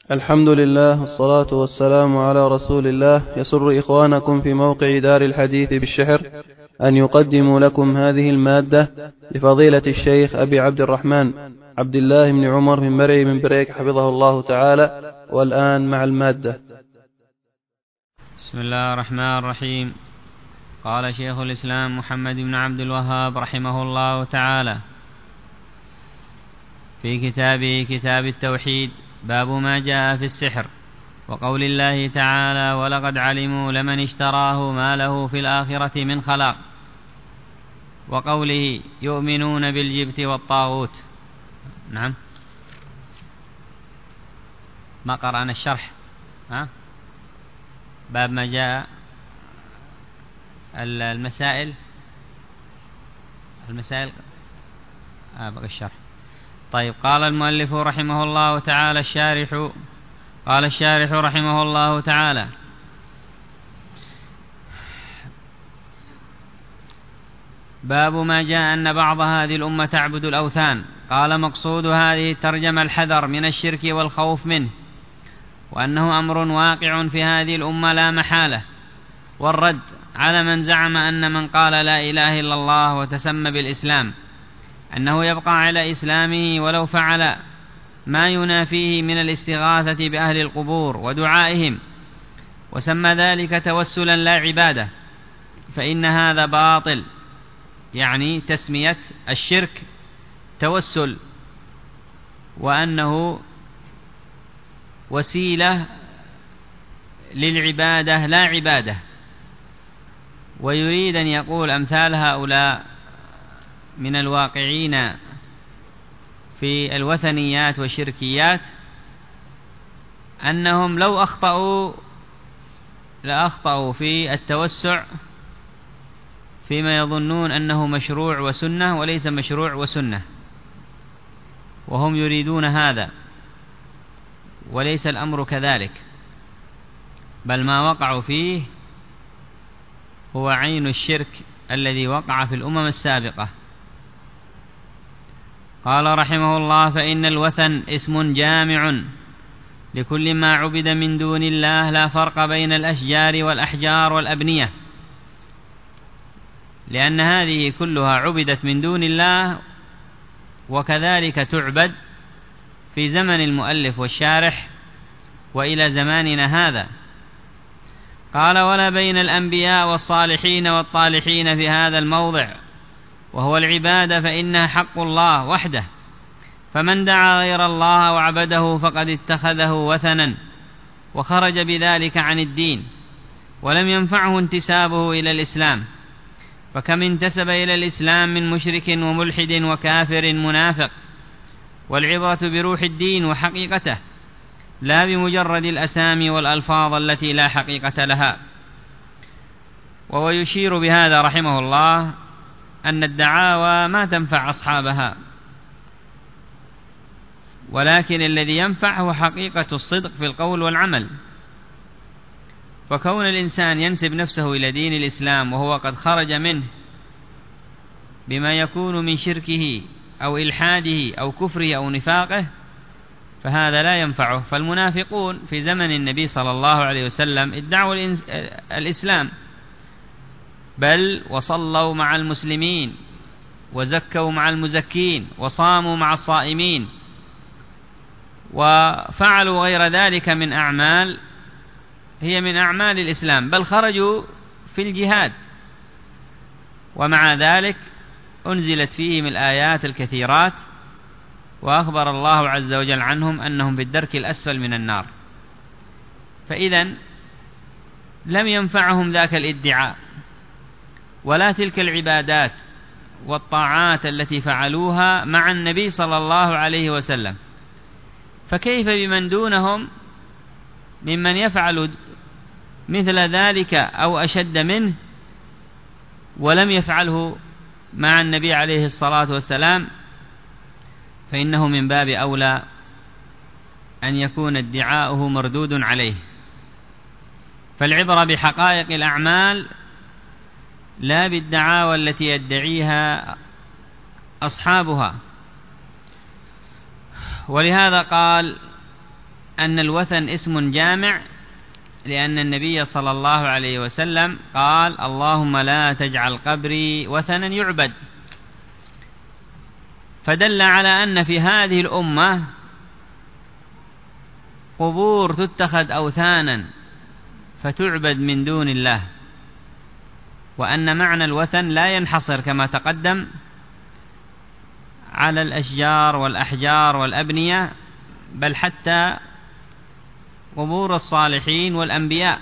الحمد لله والصلاة والسلام على رسول الله. يسر إخوانكم في موقع دار الحديث بالشحر أن يقدموا لكم هذه المادة لفضيلة الشيخ أبي عبد الرحمن عبد الله بن عمر بن مرعي بن بريك حفظه الله تعالى. والآن مع المادة. بسم الله الرحمن الرحيم. قال شيخ الإسلام محمد بن عبد الوهاب رحمه الله تعالى في كتابه كتاب التوحيد: باب ما جاء في السحر، وقول الله تعالى: ولقد علموا لمن اشتراه ما له في الآخرة من خلاق، وقوله: يؤمنون بالجبت والطاغوت. نعم، ما قرأنا الشرح. باب ما جاء المسائل بقى الشرح. طيب. قال المؤلف رحمه الله تعالى قال الشارح رحمه الله تعالى: باب ما جاء أن بعض هذه الأمة تعبد الأوثان. قال: مقصود هذه الترجمة الحذر من الشرك والخوف منه، وأنه أمر واقع في هذه الأمة لا محالة، والرد على من زعم أن من قال لا إله إلا الله وتسمى بالإسلام أنه يبقى على إسلامه ولو فعل ما ينافيه من الاستغاثة بأهل القبور ودعائهم، وسمى ذلك توسلا لا عبادة، فإن هذا باطل. يعني تسمية الشرك توسل، وأنه وسيلة للعبادة لا عبادة. ويريد أن يقول أمثال هؤلاء من الواقعين في الوثنيات والشركيات أنهم لو لأخطأوا في التوسع فيما يظنون أنه مشروع وسنة وليس مشروع وسنة، وهم يريدون هذا، وليس الأمر كذلك، بل ما وقعوا فيه هو عين الشرك الذي وقع في الأمم السابقة. قال رحمه الله: فإن الوثن اسم جامع لكل ما عبد من دون الله، لا فرق بين الأشجار والأحجار والأبنية، لأن هذه كلها عبدت من دون الله، وكذلك تعبد في زمن المؤلف والشارح وإلى زماننا هذا. قال: ولا بين الأنبياء والصالحين والطالحين في هذا الموضع، وهو العبادة، فإنها حق الله وحده، فمن دعا غير الله وعبده فقد اتخذه وثنا وخرج بذلك عن الدين، ولم ينفعه انتسابه إلى الإسلام، فكم انتسب إلى الإسلام من مشرك وملحد وكافر منافق. والعبرة بروح الدين وحقيقته، لا بمجرد الأسامي والألفاظ التي لا حقيقة لها. وهو يشير بهذا رحمه الله أن الدعاوى ما تنفع أصحابها، ولكن الذي ينفع هو حقيقة الصدق في القول والعمل. فكون الإنسان ينسب نفسه إلى دين الإسلام وهو قد خرج منه بما يكون من شركه أو إلحاده أو كفره أو نفاقه، فهذا لا ينفعه. فالمنافقون في زمن النبي صلى الله عليه وسلم ادعوا الإسلام، بل وصلوا مع المسلمين، وزكوا مع المزكين، وصاموا مع الصائمين، وفعلوا غير ذلك من أعمال هي من أعمال الإسلام، بل خرجوا في الجهاد، ومع ذلك أنزلت فيهم الآيات الكثيرات، وأخبر الله عز وجل عنهم أنهم في الدرك الأسفل من النار. فإذن لم ينفعهم ذاك الادعاء ولا تلك العبادات والطاعات التي فعلوها مع النبي صلى الله عليه وسلم، فكيف بمن دونهم ممن يفعل مثل ذلك أو أشد منه ولم يفعله مع النبي عليه الصلاة والسلام؟ فإنه من باب أولى أن يكون ادعاؤه مردود عليه. فالعبرة بحقائق الأعمال لا بالدعاوى التي يدعيها أصحابها. ولهذا قال أن الوثن اسم جامع، لأن النبي صلى الله عليه وسلم قال: اللهم لا تجعل قبري وثنا يعبد. فدل على أن في هذه الأمة قبور تتخذ أوثانا فتعبد من دون الله، وأن معنى الوثن لا ينحصر كما تقدم على الأشجار والأحجار والأبنية، بل حتى قبور الصالحين والأنبياء،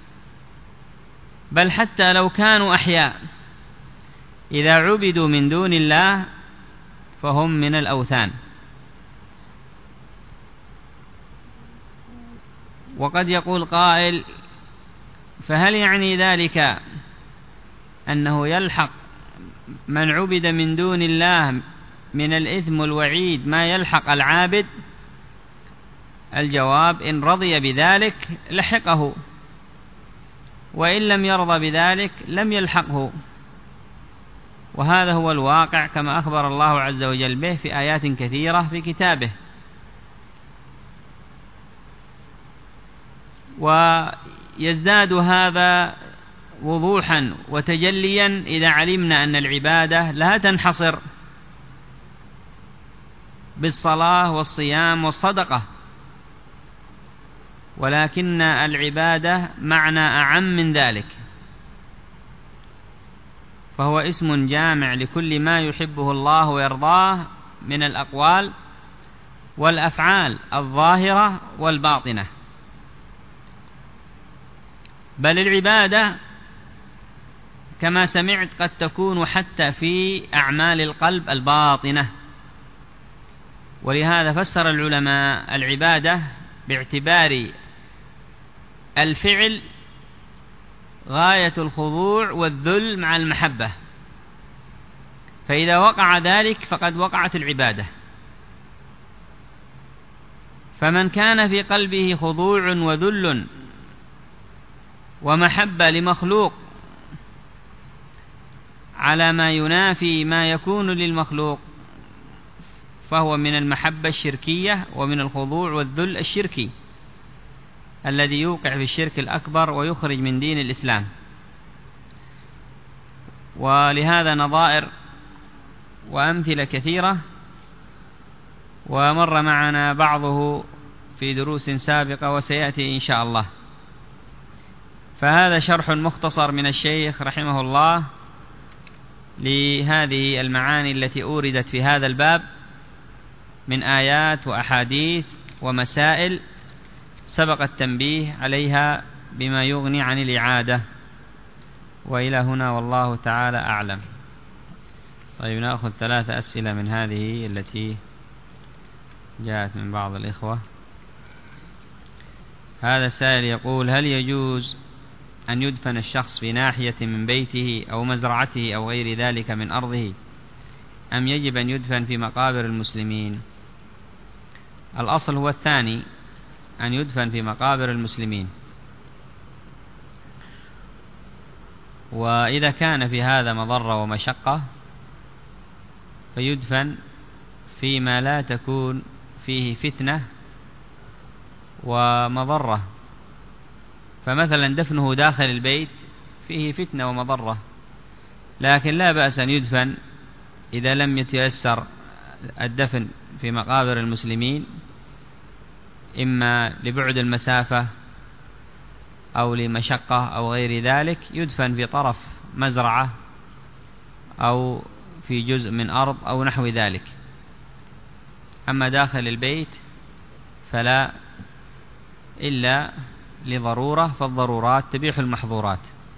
بل حتى لو كانوا أحياء إذا عبدوا من دون الله فهم من الأوثان. وقد يقول قائل: فهل يعني ذلك أنه يلحق من عبد من دون الله من الإثم والوعيد ما يلحق العابد؟ الجواب: إن رضي بذلك لحقه، وإن لم يرضى بذلك لم يلحقه، وهذا هو الواقع كما أخبر الله عز وجل به في آيات كثيرة في كتابه. ويزداد هذا وضوحا وتجليا إذا علمنا أن العبادة لا تنحصر بالصلاة والصيام والصدقة، ولكن العبادة معنى أعم من ذلك، فهو اسم جامع لكل ما يحبه الله ويرضاه من الأقوال والأفعال الظاهرة والباطنة. بل العبادة كما سمعت قد تكون حتى في أعمال القلب الباطنة، ولهذا فسر العلماء العبادة باعتبار الفعل غاية الخضوع والذل مع المحبة، فإذا وقع ذلك فقد وقعت العبادة. فمن كان في قلبه خضوع وذل ومحبة لمخلوق على ما ينافي ما يكون للمخلوق فهو من المحبة الشركية ومن الخضوع والذل الشركي الذي يوقع في الشرك الأكبر ويخرج من دين الإسلام. ولهذا نظائر وأمثلة كثيرة، ومر معنا بعضه في دروس سابقة وسيأتي إن شاء الله. فهذا شرح مختصر من الشيخ رحمه الله لهذه المعاني التي أوردت في هذا الباب من آيات وأحاديث ومسائل سبق التنبيه عليها بما يغني عن الإعادة. وإلى هنا والله تعالى أعلم. طيب، نأخذ 3 أسئلة من هذه التي جاءت من بعض الإخوة. هذا السائل يقول: هل يجوز أن يدفن الشخص في ناحية من بيته أو مزرعته أو غير ذلك من أرضه، أم يجب أن يدفن في مقابر المسلمين؟ الأصل هو الثاني، أن يدفن في مقابر المسلمين. وإذا كان في هذا مضرة ومشقة فيدفن فيما لا تكون فيه فتنة ومضرة. فمثلا دفنه داخل البيت فيه فتنة ومضرة، لكن لا بأس أن يدفن إذا لم يتيسر الدفن في مقابر المسلمين، إما لبعد المسافة أو لمشقة أو غير ذلك، يدفن في طرف مزرعة أو في جزء من أرض أو نحو ذلك. أما داخل البيت فلا، إلا لضرورة، فالضرورات تبيح المحظورات.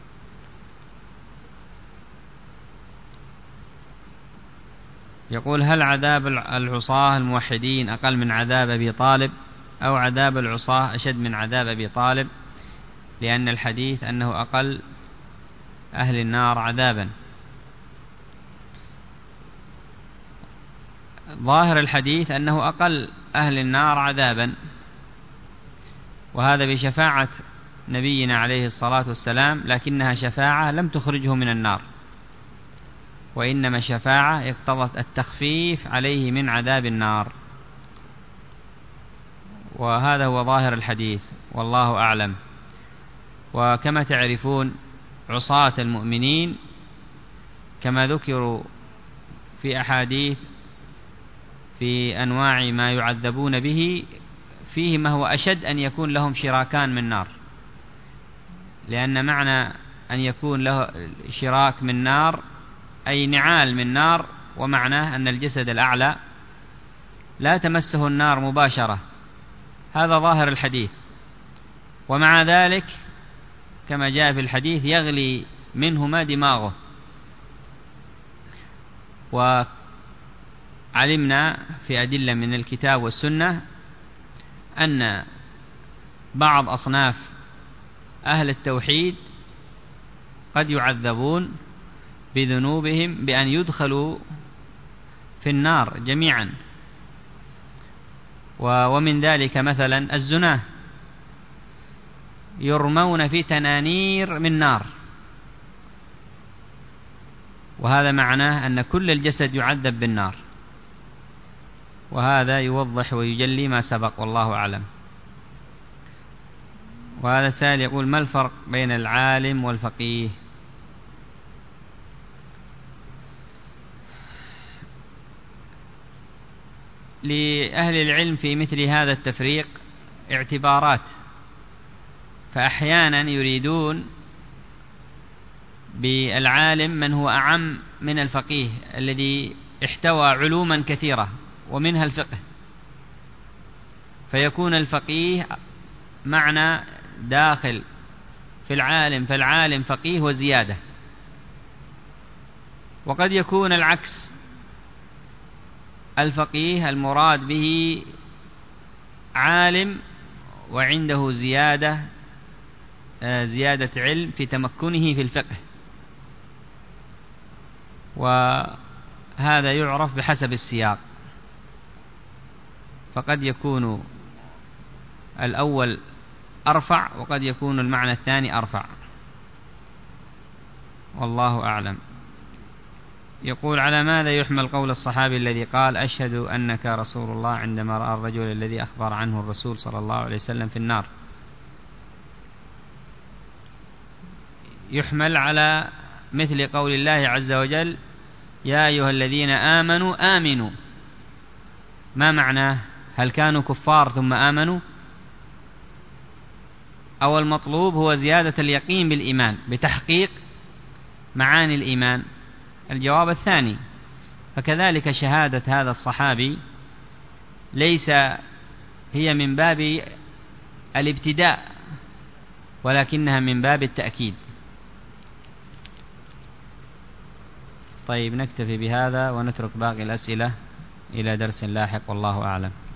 يقول: هل عذاب العصاة الموحدين أقل من عذاب أبي طالب، أو عذاب العصاة أشد من عذاب أبي طالب؟ لأن الحديث أنه أقل أهل النار عذابا. ظاهر الحديث أنه أقل أهل النار عذابا، وهذا بشفاعة نبينا عليه الصلاة والسلام، لكنها شفاعة لم تخرجه من النار، وإنما شفاعة اقتضت التخفيف عليه من عذاب النار. وهذا هو ظاهر الحديث والله أعلم. وكما تعرفون عصاة المؤمنين كما ذكروا في أحاديث في أنواع ما يعذبون به فيه ما هو أشد أن يكون لهم شراكان من نار، لأن معنى أن يكون له شراك من نار أي نعال من نار، ومعناه أن الجسد الأعلى لا تمسه النار مباشرة، هذا ظاهر الحديث. ومع ذلك كما جاء في الحديث يغلي منهما دماغه. وعلمنا في أدلة من الكتاب والسنة أن بعض أصناف أهل التوحيد قد يعذبون بذنوبهم بأن يدخلوا في النار جميعا، ومن ذلك مثلا الزناة يرمون في تنانير من نار، وهذا معناه أن كل الجسد يعذب بالنار، وهذا يوضح ويجلي ما سبق والله أعلم. وهذا سائل يقول: ما الفرق بين العالم والفقيه؟ لأهل العلم في مثل هذا التفريق اعتبارات، فأحيانا يريدون بالعالم من هو أعم من الفقيه الذي احتوى علوما كثيرة ومنها الفقه، فيكون الفقيه معنى داخل في العالم، فالعالم فقيه وزيادة. وقد يكون العكس، الفقيه المراد به عالم وعنده زيادة علم في تمكنه في الفقه، وهذا يعرف بحسب السياق، فقد يكون الأول أرفع وقد يكون المعنى الثاني أرفع، والله أعلم. يقول: على ماذا يحمل قول الصحابي الذي قال: أشهد أنك رسول الله، عندما رأى الرجل الذي أخبر عنه الرسول صلى الله عليه وسلم في النار؟ يحمل على مثل قول الله عز وجل: يا أيها الذين آمنوا آمنوا. ما معناه؟ هل كانوا كفار ثم آمنوا؟ أو المطلوب هو زيادة اليقين بالإيمان بتحقيق معاني الإيمان؟ الجواب الثاني. فكذلك شهادة هذا الصحابي ليس هي من باب الابتداء، ولكنها من باب التأكيد. طيب، نكتفي بهذا ونترك باقي الأسئلة إلى درس لاحق، والله أعلم.